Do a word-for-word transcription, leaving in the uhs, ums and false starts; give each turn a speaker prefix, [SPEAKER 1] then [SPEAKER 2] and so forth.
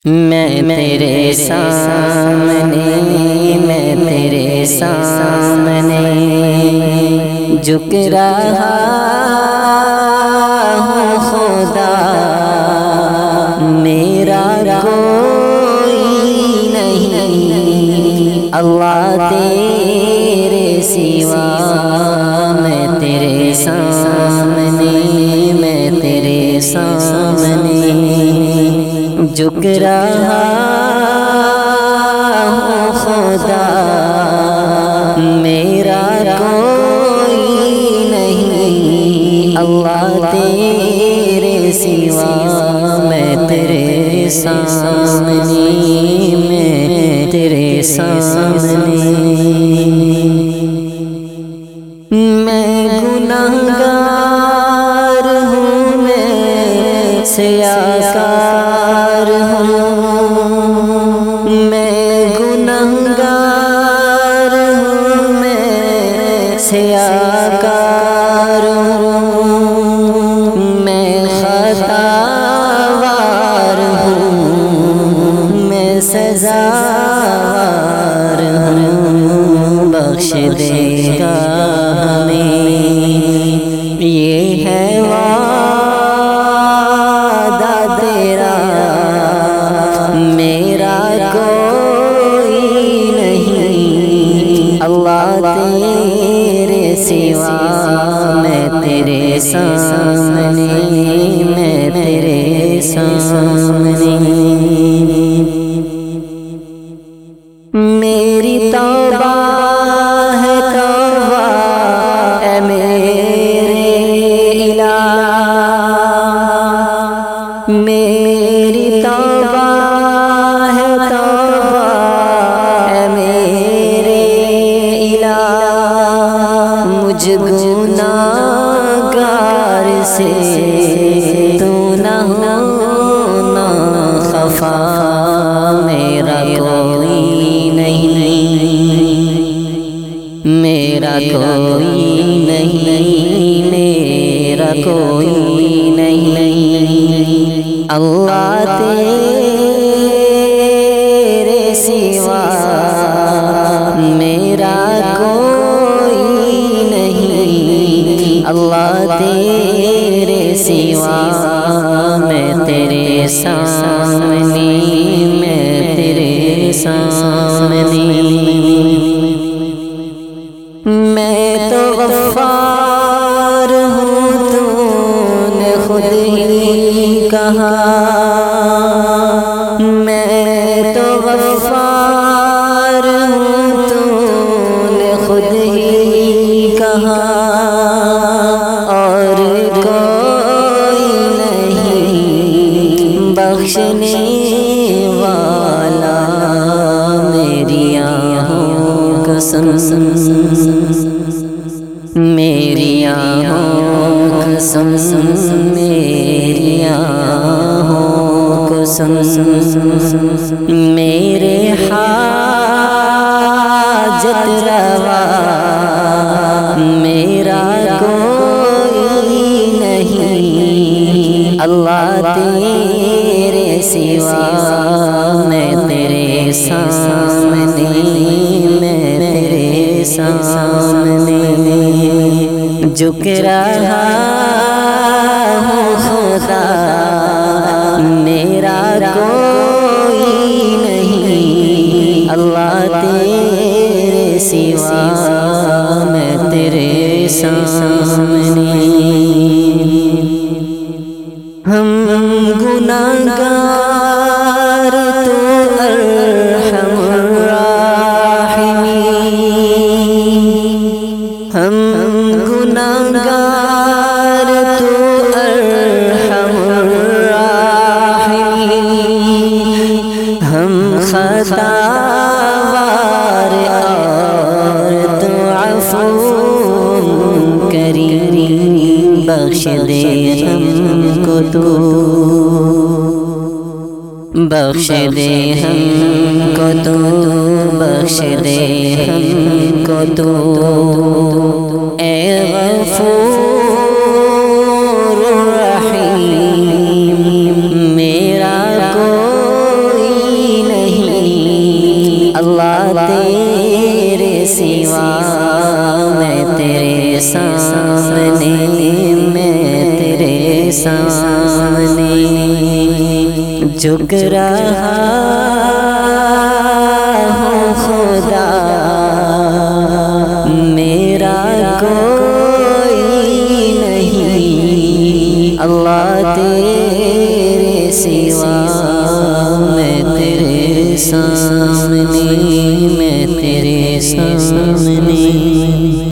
[SPEAKER 1] میں تیرے سامنے میں تیرے سامنے جھک رہا ہوں خدا، میرا کوئی نہیں اللہ تیرے سوا، میں تیرے سامنے میں تیرے سامنے جھک رہا ہوں خدا، میرا کوئی نہیں اللہ تیرے سوا، میں تیرے سامنے میں تیرے سامنے میں گنہگار ہوں، میں سیاکار ہوں، میں گنہگار ہوں، میں سیاکار ہوں، میں خطا وار ہوں، میں سزاوار ہوں، بخش دے گا ہمیں یہ ہے وعدہ تیرا، میرا کوئی نہیں اللہ تیرے سوا، میں تیرے سامنے میں تیرے سامنے میری توبہ ہے توبہ اے میرے الہ، میری توبہ ہے توبہ اے میرے الہ، مجھ گناہگار سے تو نہ ہونا خفا، میرا کوئی نہیں میرا کوئی نہیں میرا کوئی نہیں اللہ تیرے سوا، میرا کوئی نہیں اللہ تیرے سوا، میں تیرے سامنے میں تیرے سامنے میں تو غفار ہوں، تو نے خود ہی کہا، میں تو غفار ہوں، تو نے خود ہی کہا، اور کوئی نہیں بخشنے والا، میری آنکھوں قسم میری آنکھوں قسم میری آنکھوں قسم میرے حاجت روا، میرا کوئی نہیں اللہ تیرے سوا، میں تیرے سامنے میں تیرے سامنے جھک رہا ہوں خدا، میرا کوئی نہیں اللہ تیرے سوا، میں تیرے سامنے ہم گناہگار تو ارحم الراحمین، ہم گناہگار تو ارحم الراحمین، ہم خطا وار اور تو عفو کریم، بخش دے ہم کو تو بخش دے ہم کو تو بخش دے ہم کو تو اے غفور رحیم، میرا کوئی سامنے میں تیرے سامنے جھک رہا ہوں خدا میرا کوئی نہیں اللہ تیرے سوا میں تیرے سامنے میں تیرے سامنے